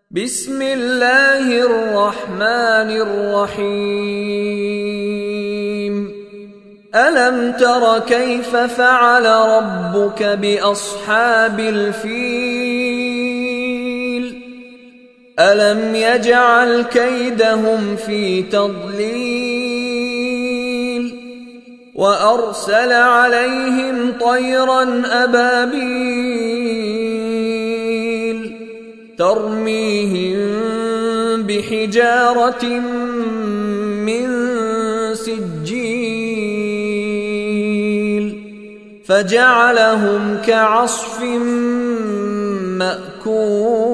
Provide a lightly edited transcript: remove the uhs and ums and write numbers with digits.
بسم الله الرحمن الرحيم ألم تر كيف فعل ربك بأصحاب الفيل ألم يجعل كيدهم في تضليل وأرسل عليهم طيرا أبابيل ترميهم بحجارة من سجيل فجعلهم كعصف مأكول.